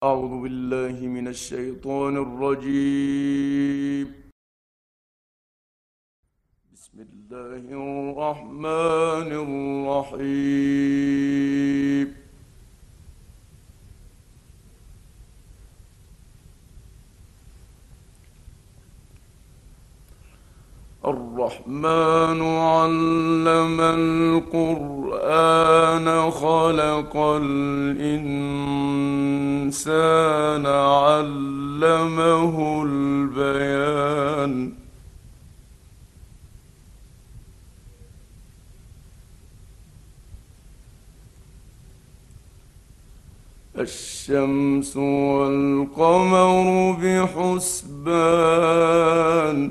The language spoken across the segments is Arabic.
أعوذ بالله من الشيطان الرجيم. بسم الله الرحمن الرحيم. الرحمن علم القرآن خلق الإنسان علمه البيان الشمس والقمر بحسبان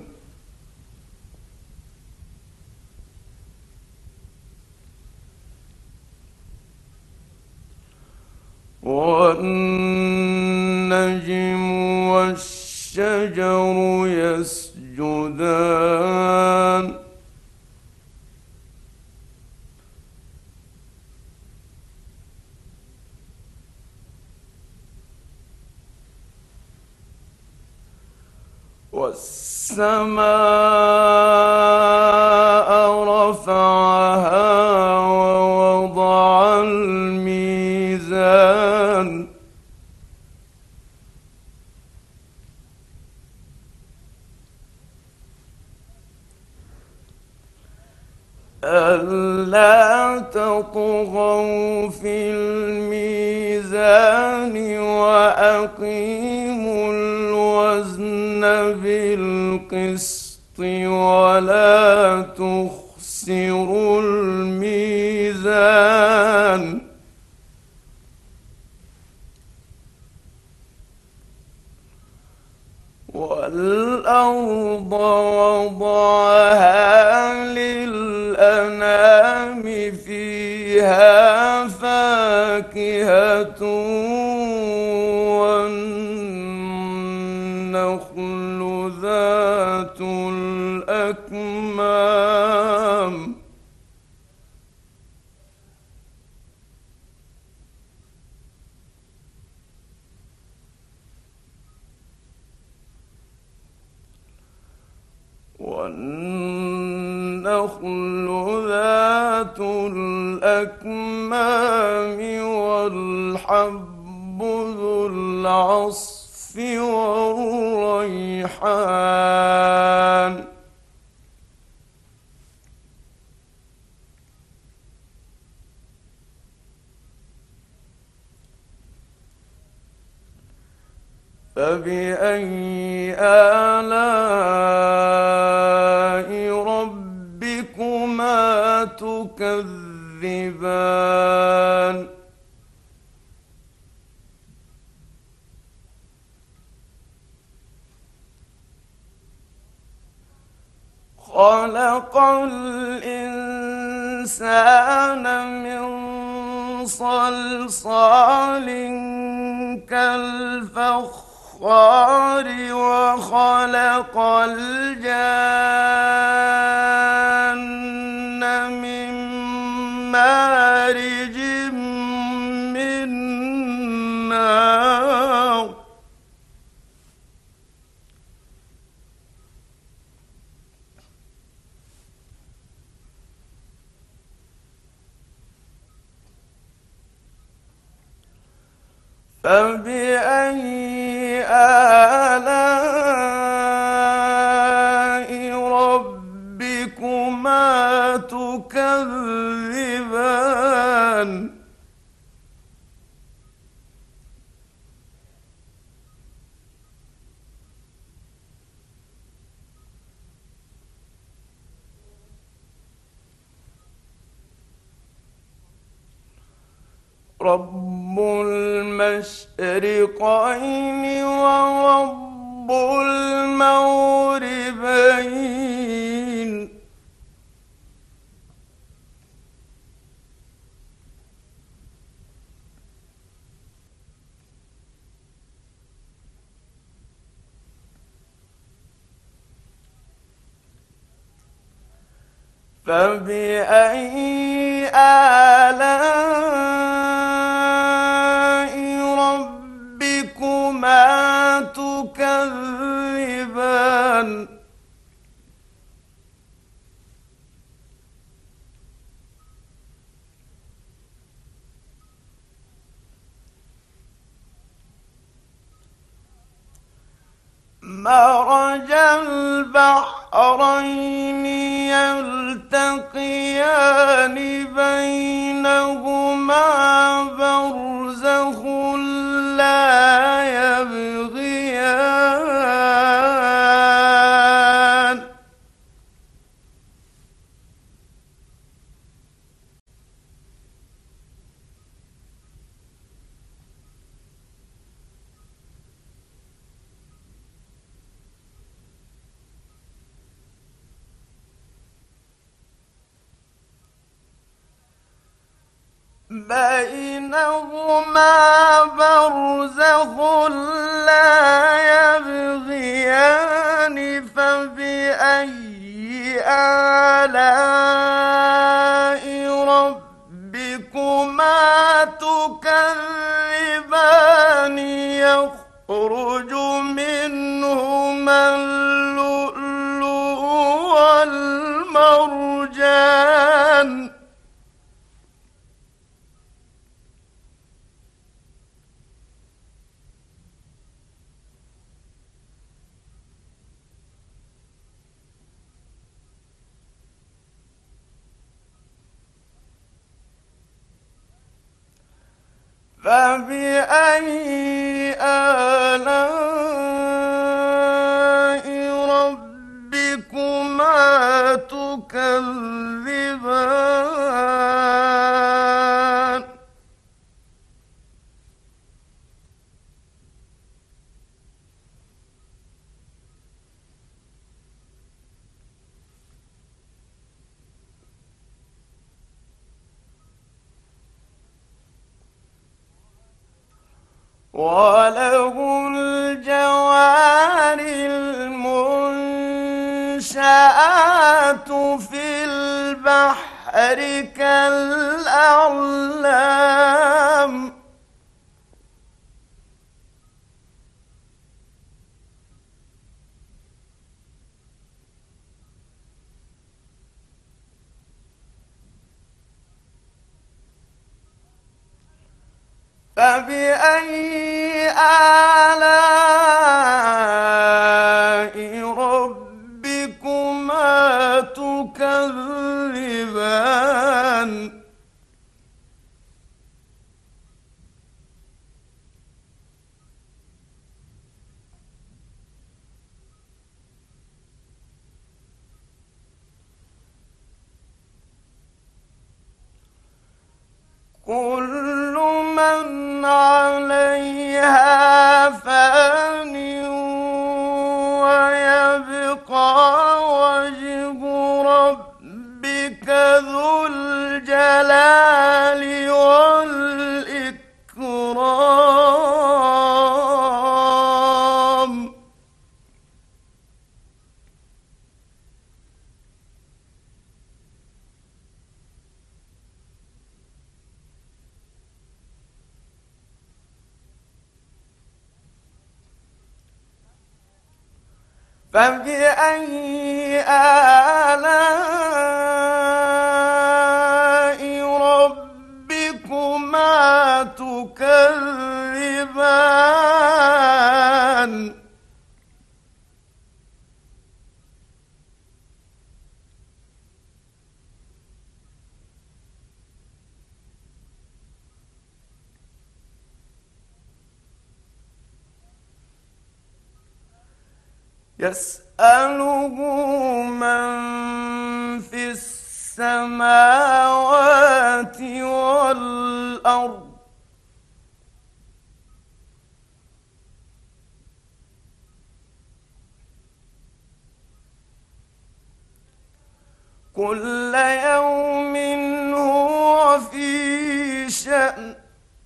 والنجم والشجر يسجدان والسماء رفعها ووضع الميزان ألا تطغوا في الميزان وأقيموا الوزن بالقسط ولا تخسروا الميزان والأرض وضعها للأنام فيها فاكهة والنخل ذات الأكمام والنخل ذات الأكمام والحب ذو العصف والريحان فبأي آلاء ربكما تكذبان خلق الإنسان من صلصال كالفخار وخلق الجان من مارج من نار فبأي آلاء ربكما تكذبان رب المشرقين ورب المغربين فبأي آلاء تكذبان مرج البحرين يلتقيان بينهما برزخ لا يبغيان بينهما برزخ لا يبغيان فبأي آلاء ربكما تكذبان يخرج منهما اللؤلؤ والمرجان فبأي آلاء ربكما تكذبان وله الجوار المنشآت في البحر كالأعلام فبأي آلاء ربكما تكذبان كل من عليها فان ويبقى وجه ربك ذو الجلال والإكرام فبأي آلاء ربكما تكذبان يسأله من في السماوات والأرض كل يوم هو في شأن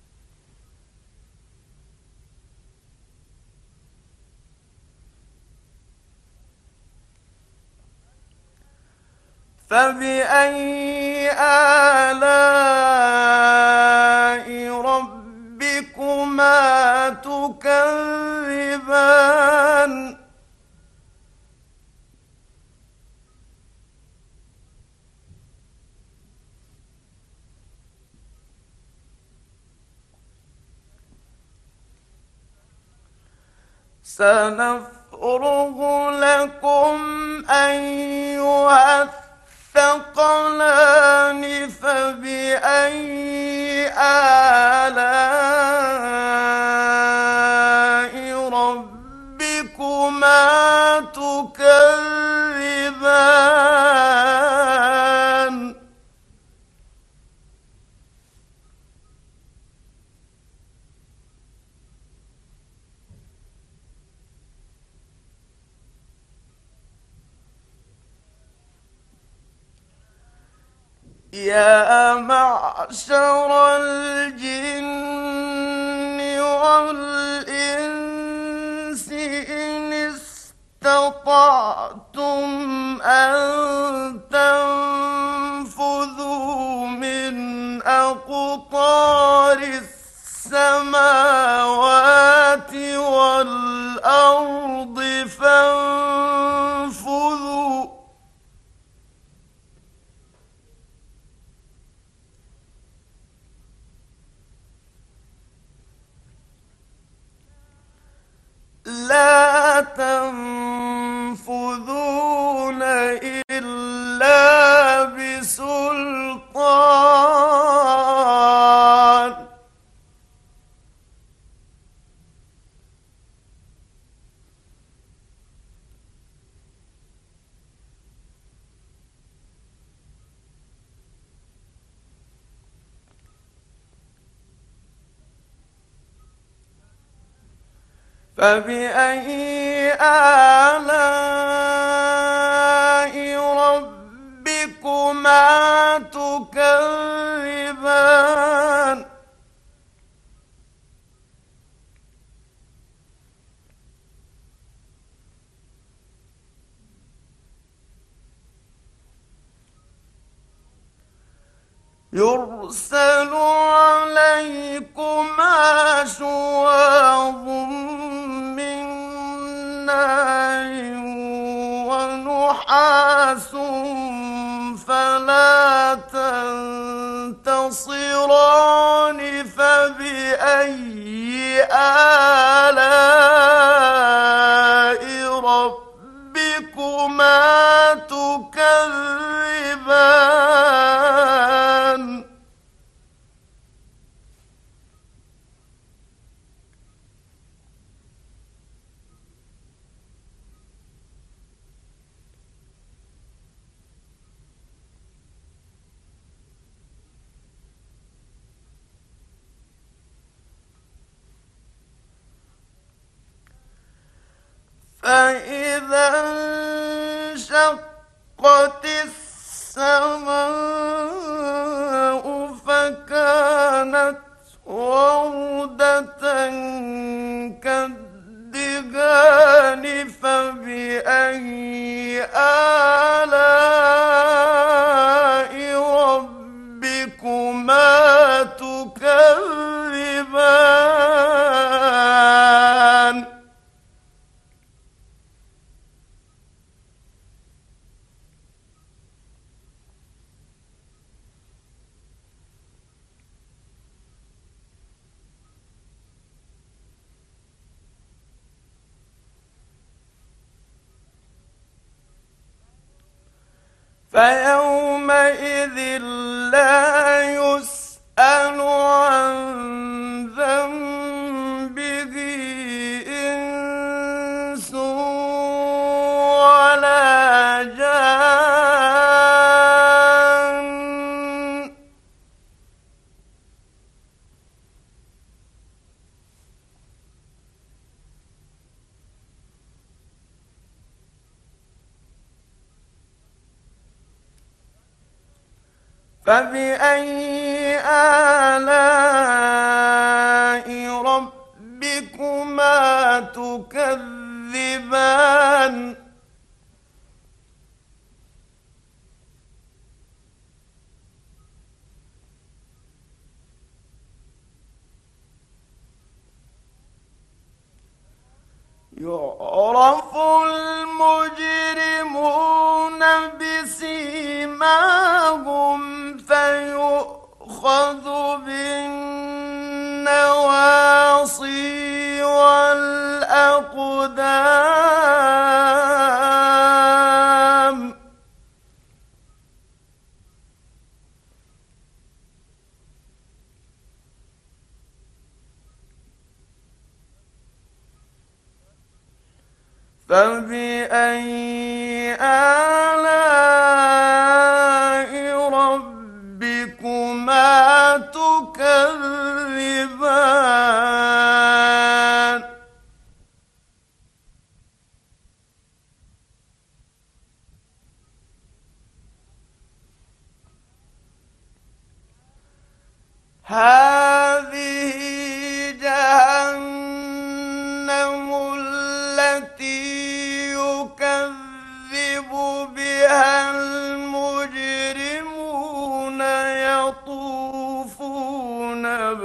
فبأي آلاء ربكما تكذبان سنفرغ لكم أيها الثقلان فبأي آلاء ربكما تكذبان يا معشر الجن والإنس إن استطعتم أن تنفذوا من أقطار السماوات والأرض فانفذوا لا تنفذون إلا بسلطان فبأي آلاء ربكما تكذبان يرسل عليكما شواظ من نار ونحاس فلا تنتصران فبأي آلاء ربكما تكذبان فإذا انشقت السماء فكانت وردة كالدهان فبأي آلاء ربكما تكذبان فيومئذ لا يسأل عن ذنبه إنس ولا جان فبأي آلاء ربكما تكذبان يعرف المجرمون بسيماهم فيؤخذ بالنواصي والأقدام الظلام فبأي آلاء ربكما تكذبان هذه جهنم التي يكذب بها المجرمون يطوفون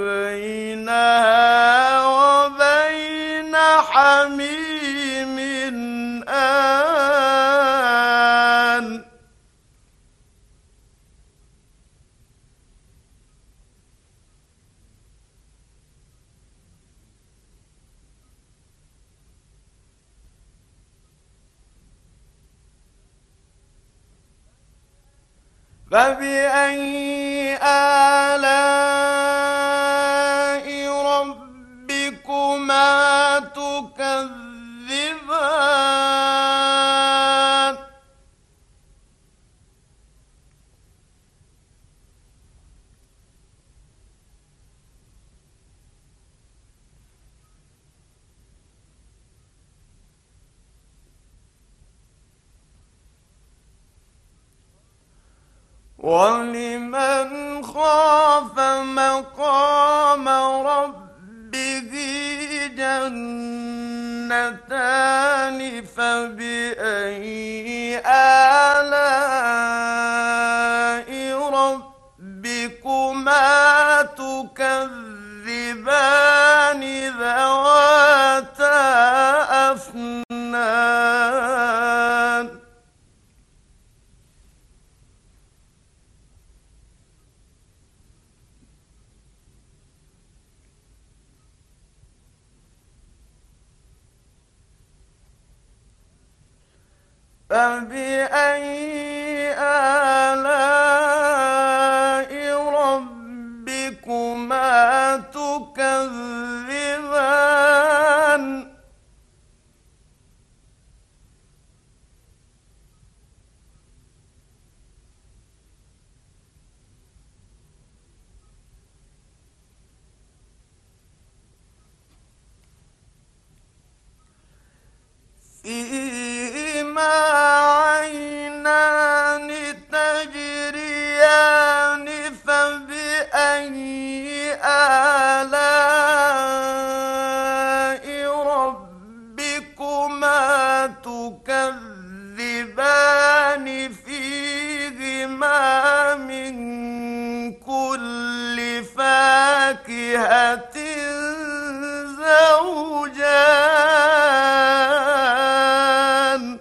بينها وبين حميم آن فبأي آلاء ربكما تكذبان ولمن خاف مقام ربه جنتان فبأي آلاء ربكما تكذبان ذواتا أفنان فبأي آلاء ربكما تكذبان فيهما عينان تجريان فبأي آلاء ربكما تكذبان فيهما من كل فاكهة زوجان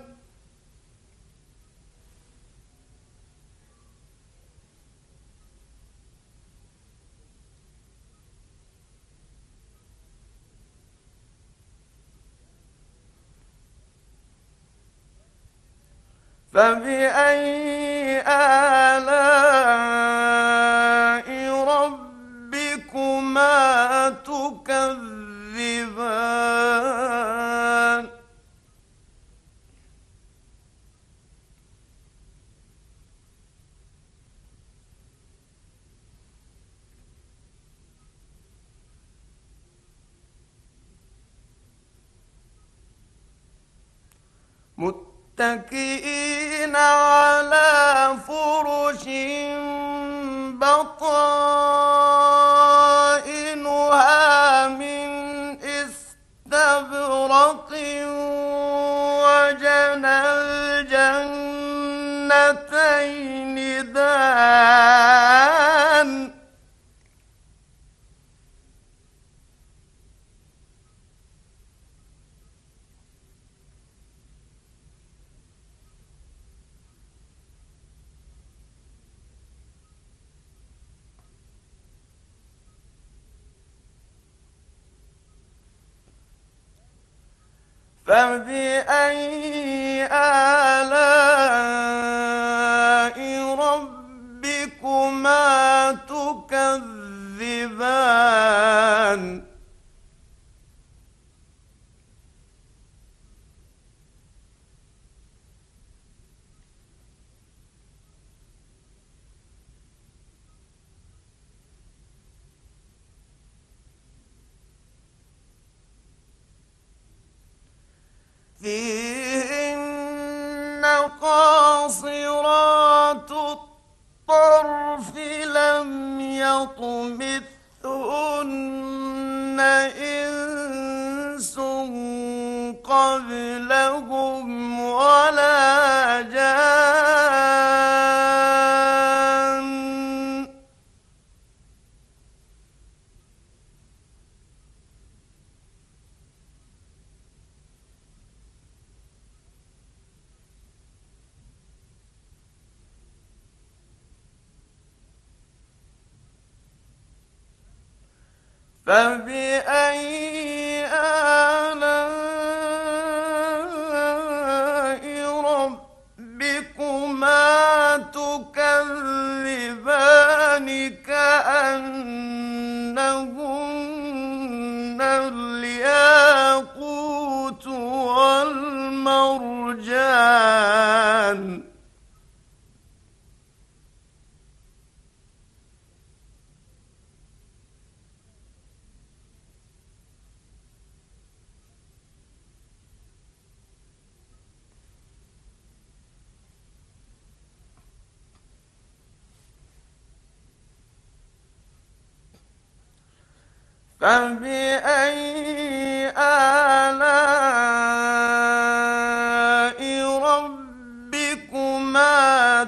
فبأي آلاء ربكما تكذبان متكئين على فرش بطائنها من استبرق وجنى الجنتين دان فبأي آلاء ربكما تكذبان فيهن قاصرات الطرف لم يطمثهن إنس قبلهم ولا جان فبأي آلاء ربكما تكذبان كأنهن الياقوت والمرجان فبأي آلاء ربكما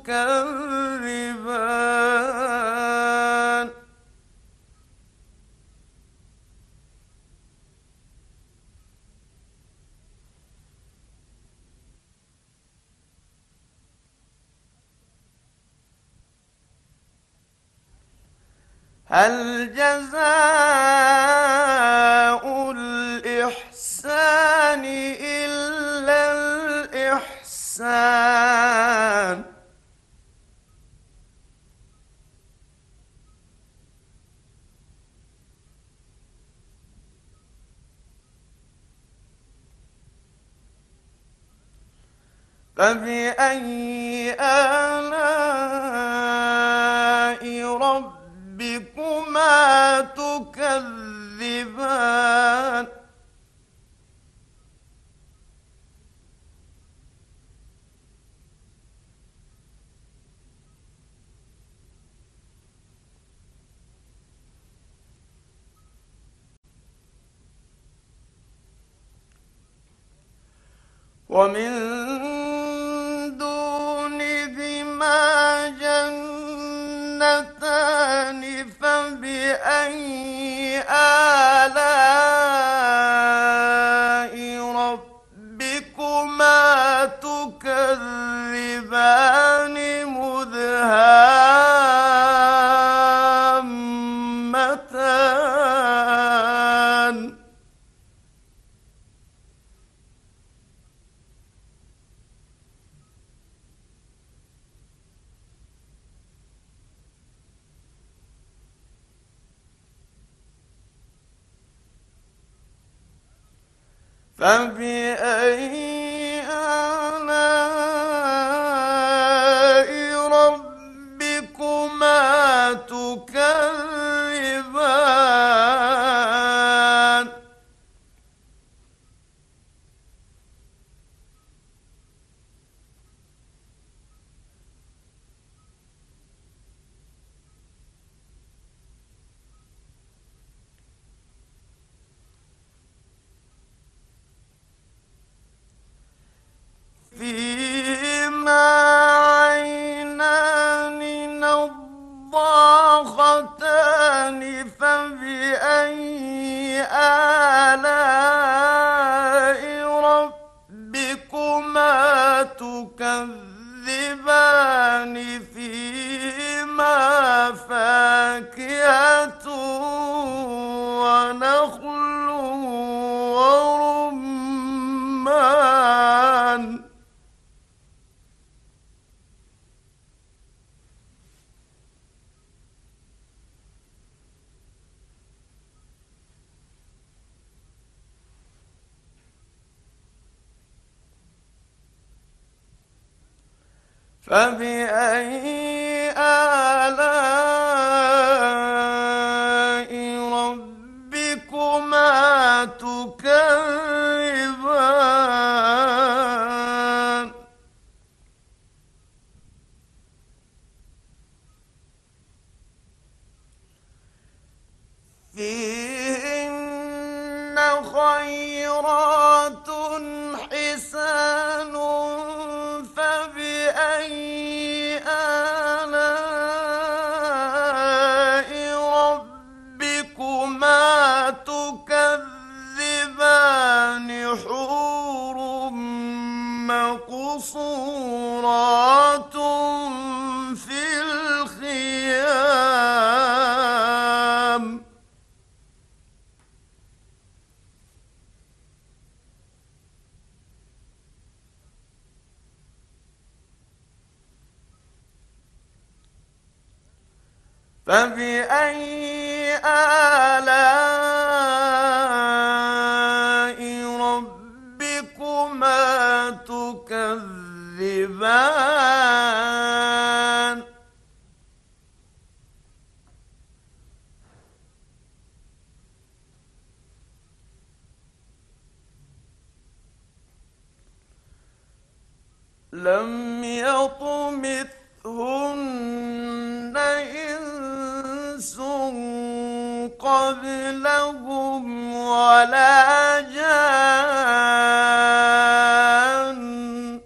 تكذبان هل جزاء الإحسان إلا الإحسان فبأي آلاء ربكما تكذبان ومن دونهما جنتان فبأي آلاء ربكما تكذبان مدهامتان فبأي آلاء ربكما تكذبان فبأي آلاء ربكما تكذبان فيهن خيرات حسان فبأي آلاء ربكما تكذبان حور مقصورات في الخيام فبأي آلاء ربكما تكذبان لم يطمثهن إنس قبلهم ولا جان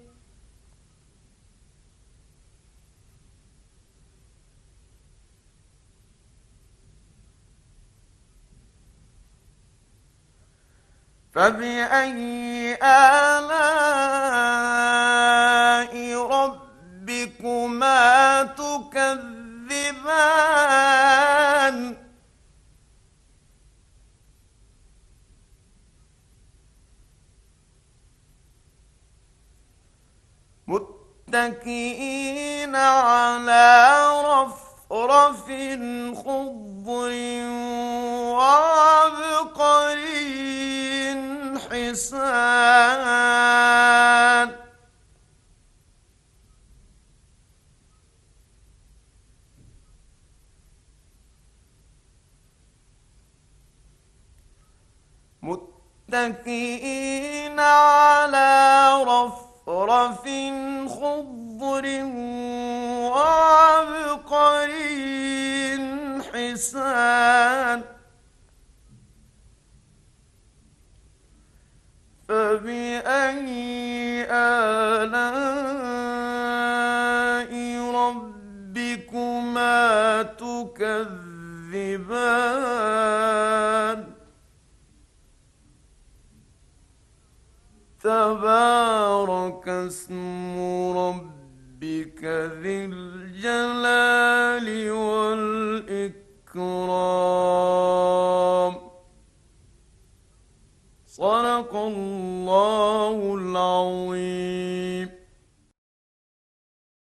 فبأي آلاء ربكما تكذبان متكئين على رفرف خضر وعبقري حسان متكئين على رفرف خضر وعبقري حسان فبأي آلاء ربكما تكذبان تبارك اسم ربك ذي الجلال والإكرام صدق الله العظيم.